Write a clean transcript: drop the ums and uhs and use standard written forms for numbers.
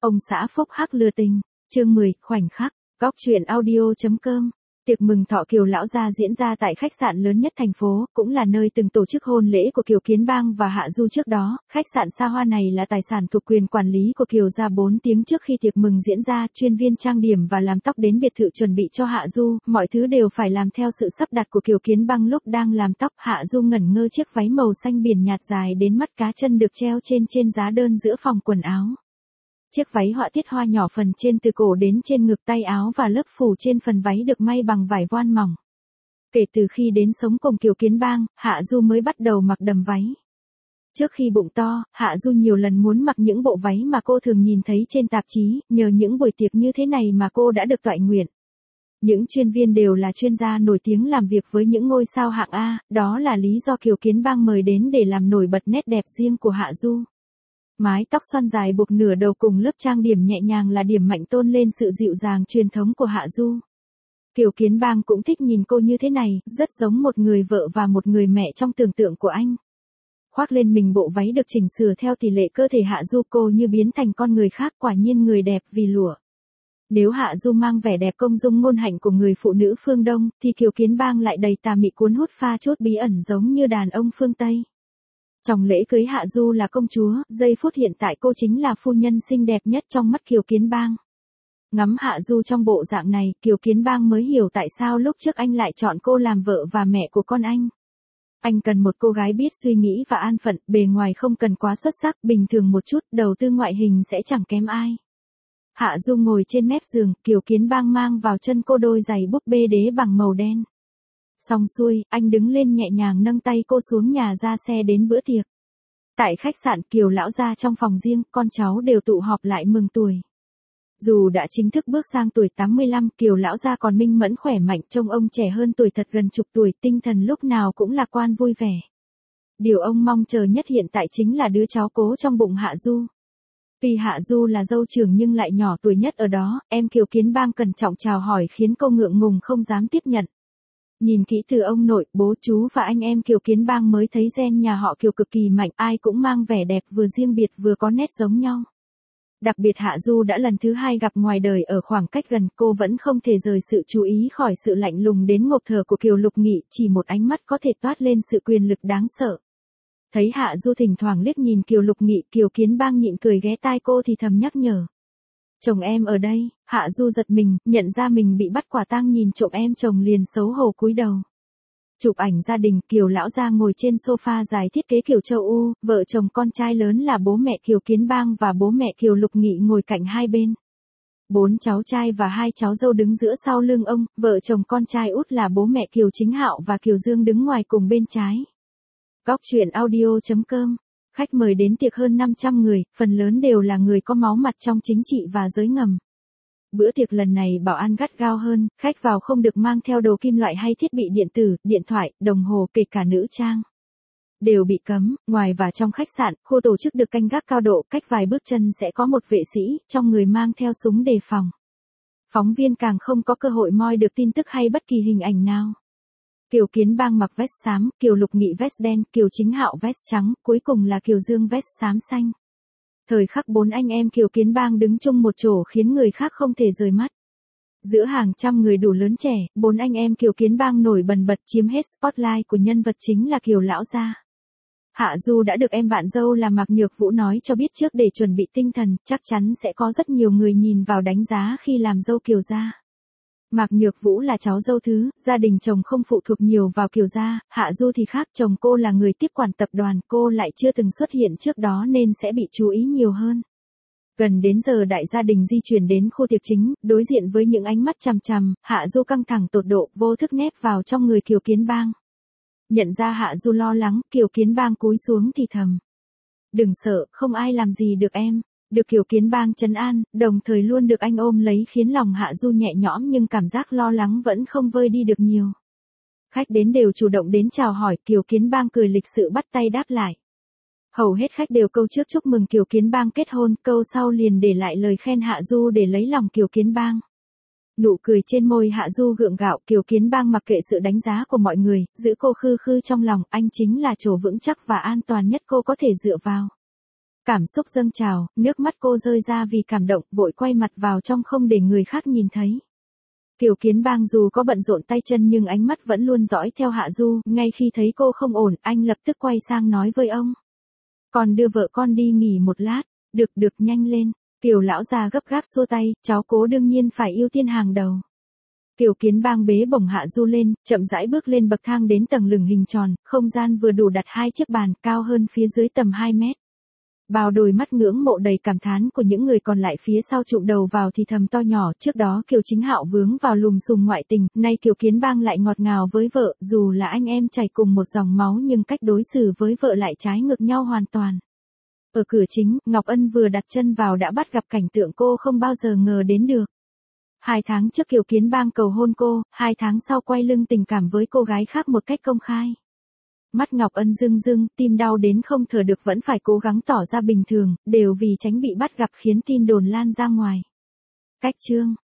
Ông xã phúc hắc lừa tình, chương 10, khoảnh khắc, góc truyện audio.com. Tiệc mừng thọ Kiều lão gia diễn ra tại khách sạn lớn nhất thành phố, cũng là nơi từng tổ chức hôn lễ của Kiều Kiến Bang và Hạ Du trước đó. Khách sạn xa hoa này là tài sản thuộc quyền quản lý của Kiều gia. 4 tiếng trước khi tiệc mừng diễn ra, chuyên viên trang điểm và làm tóc đến biệt thự chuẩn bị cho Hạ Du, mọi thứ đều phải làm theo sự sắp đặt của Kiều Kiến Bang. Lúc đang làm tóc, Hạ Du ngẩn ngơ chiếc váy màu xanh biển nhạt dài đến mắt cá chân được treo trên giá đơn giữa phòng quần áo. Chiếc váy họa tiết hoa nhỏ phần trên từ cổ đến trên ngực, tay áo và lớp phủ trên phần váy được may bằng vải voan mỏng. Kể từ khi đến sống cùng Kiều Kiến Bang, Hạ Du mới bắt đầu mặc đầm váy. Trước khi bụng to, Hạ Du nhiều lần muốn mặc những bộ váy mà cô thường nhìn thấy trên tạp chí, nhờ những buổi tiệc như thế này mà cô đã được toại nguyện. Những chuyên viên đều là chuyên gia nổi tiếng làm việc với những ngôi sao hạng A, đó là lý do Kiều Kiến Bang mời đến để làm nổi bật nét đẹp riêng của Hạ Du. Mái tóc xoăn dài buộc nửa đầu cùng lớp trang điểm nhẹ nhàng là điểm mạnh tôn lên sự dịu dàng truyền thống của Hạ Du. Kiều Kiến Bang cũng thích nhìn cô như thế này, rất giống một người vợ và một người mẹ trong tưởng tượng của anh. Khoác lên mình bộ váy được chỉnh sửa theo tỷ lệ cơ thể Hạ Du, cô như biến thành con người khác, quả nhiên người đẹp vì lụa. Nếu Hạ Du mang vẻ đẹp công dung ngôn hạnh của người phụ nữ phương Đông, thì Kiều Kiến Bang lại đầy tà mị cuốn hút pha chút bí ẩn giống như đàn ông phương Tây. Trong lễ cưới Hạ Du là công chúa, giây phút hiện tại cô chính là phu nhân xinh đẹp nhất trong mắt Kiều Kiến Bang. Ngắm Hạ Du trong bộ dạng này, Kiều Kiến Bang mới hiểu tại sao lúc trước anh lại chọn cô làm vợ và mẹ của con anh. Anh cần một cô gái biết suy nghĩ và an phận, bề ngoài không cần quá xuất sắc, bình thường một chút, đầu tư ngoại hình sẽ chẳng kém ai. Hạ Du ngồi trên mép giường, Kiều Kiến Bang mang vào chân cô đôi giày búp bê đế bằng màu đen. Xong xuôi, anh đứng lên nhẹ nhàng nâng tay cô xuống nhà ra xe đến bữa tiệc. Tại khách sạn, Kiều lão gia trong phòng riêng, con cháu đều tụ họp lại mừng tuổi. Dù đã chính thức bước sang tuổi 85, Kiều lão gia còn minh mẫn khỏe mạnh, trông ông trẻ hơn tuổi thật gần chục tuổi, tinh thần lúc nào cũng lạc quan vui vẻ. Điều ông mong chờ nhất hiện tại chính là đứa cháu cố trong bụng Hạ Du. Vì Hạ Du là dâu trưởng nhưng lại nhỏ tuổi nhất ở đó, em Kiều Kiến Bang cẩn trọng chào hỏi khiến cô ngượng ngùng không dám tiếp nhận. Nhìn kỹ từ ông nội, bố chú và anh em Kiều Kiến Bang mới thấy gen nhà họ Kiều cực kỳ mạnh, ai cũng mang vẻ đẹp vừa riêng biệt vừa có nét giống nhau. Đặc biệt Hạ Du đã lần thứ 2 gặp ngoài đời ở khoảng cách gần, cô vẫn không thể rời sự chú ý khỏi sự lạnh lùng đến ngộp thở của Kiều Lục Nghị, chỉ một ánh mắt có thể toát lên sự quyền lực đáng sợ. Thấy Hạ Du thỉnh thoảng liếc nhìn Kiều Lục Nghị, Kiều Kiến Bang nhịn cười ghé tai cô thì thầm nhắc nhở. Chồng em ở đây. Hạ Du giật mình, nhận ra mình bị bắt quả tang nhìn trộm em chồng liền xấu hổ cúi đầu. Chụp ảnh gia đình, Kiều lão gia ngồi trên sofa dài thiết kế kiểu châu Âu, vợ chồng con trai lớn là bố mẹ Kiều Kiến Bang và bố mẹ Kiều Lục Nghị ngồi cạnh hai bên. 4 cháu trai và 2 cháu dâu đứng giữa sau lưng ông, vợ chồng con trai út là bố mẹ Kiều Chính Hạo và Kiều Dương đứng ngoài cùng bên trái. Góc truyện audio.com. Khách mời đến tiệc hơn 500 người, phần lớn đều là người có máu mặt trong chính trị và giới ngầm. Bữa tiệc lần này bảo an gắt gao hơn, khách vào không được mang theo đồ kim loại hay thiết bị điện tử, điện thoại, đồng hồ, kể cả nữ trang. Đều bị cấm. Ngoài và trong khách sạn, khu tổ chức được canh gác cao độ, cách vài bước chân sẽ có một vệ sĩ, trong người mang theo súng đề phòng. Phóng viên càng không có cơ hội moi được tin tức hay bất kỳ hình ảnh nào. Kiều Kiến Bang mặc vest xám, Kiều Lục Nghị vest đen, Kiều Chính Hạo vest trắng, cuối cùng là Kiều Dương vest xám xanh. Thời khắc 4 anh em Kiều Kiến Bang đứng chung một chỗ khiến người khác không thể rời mắt. Giữa hàng trăm người đủ lớn trẻ, 4 anh em Kiều Kiến Bang nổi bần bật chiếm hết spotlight của nhân vật chính là Kiều lão gia. Hạ Du đã được em bạn dâu là Mạc Nhược Vũ nói cho biết trước để chuẩn bị tinh thần, chắc chắn sẽ có rất nhiều người nhìn vào đánh giá khi làm dâu Kiều gia. Mạc Nhược Vũ là cháu dâu thứ, gia đình chồng không phụ thuộc nhiều vào Kiều gia, Hạ Du thì khác, chồng cô là người tiếp quản tập đoàn, cô lại chưa từng xuất hiện trước đó nên sẽ bị chú ý nhiều hơn. Gần đến giờ đại gia đình di chuyển đến khu tiệc chính, đối diện với những ánh mắt chằm chằm, Hạ Du căng thẳng tột độ, vô thức nép vào trong người Kiều Kiến Bang. Nhận ra Hạ Du lo lắng, Kiều Kiến Bang cúi xuống thì thầm. Đừng sợ, không ai làm gì được em. Được Kiều Kiến Bang trấn an, đồng thời luôn được anh ôm lấy khiến lòng Hạ Du nhẹ nhõm nhưng cảm giác lo lắng vẫn không vơi đi được nhiều. Khách đến đều chủ động đến chào hỏi, Kiều Kiến Bang cười lịch sự bắt tay đáp lại. Hầu hết khách đều câu trước chúc mừng Kiều Kiến Bang kết hôn, câu sau liền để lại lời khen Hạ Du để lấy lòng Kiều Kiến Bang. Nụ cười trên môi Hạ Du gượng gạo, Kiều Kiến Bang mặc kệ sự đánh giá của mọi người, giữ cô khư khư trong lòng, anh chính là chỗ vững chắc và an toàn nhất cô có thể dựa vào. Cảm xúc dâng trào, nước mắt cô rơi ra vì cảm động, vội quay mặt vào trong không để người khác nhìn thấy. Kiều Kiến Bang dù có bận rộn tay chân nhưng ánh mắt vẫn luôn dõi theo Hạ Du, ngay khi thấy cô không ổn, anh lập tức quay sang nói với ông. Con đưa vợ con đi nghỉ một lát, được nhanh lên. Kiều lão già gấp gáp xua tay, cháu cố đương nhiên phải ưu tiên hàng đầu. Kiều Kiến Bang bế bổng Hạ Du lên, chậm rãi bước lên bậc thang đến tầng lửng hình tròn, không gian vừa đủ đặt 2 chiếc bàn, cao hơn phía dưới tầm 2 mét. Bao đôi mắt ngưỡng mộ đầy cảm thán của những người còn lại phía sau chụm đầu vào thì thầm to nhỏ, trước đó Kiều Chính Hạo vướng vào lùm xùm ngoại tình, nay Kiều Kiến Bang lại ngọt ngào với vợ, dù là anh em chảy cùng một dòng máu nhưng cách đối xử với vợ lại trái ngược nhau hoàn toàn. Ở cửa chính, Ngọc Ân vừa đặt chân vào đã bắt gặp cảnh tượng cô không bao giờ ngờ đến được. 2 tháng trước Kiều Kiến Bang cầu hôn cô, 2 tháng sau quay lưng tình cảm với cô gái khác một cách công khai. Mắt Ngọc Ân rưng rưng, tim đau đến không thở được vẫn phải cố gắng tỏ ra bình thường, đều vì tránh bị bắt gặp khiến tin đồn lan ra ngoài. Cách chương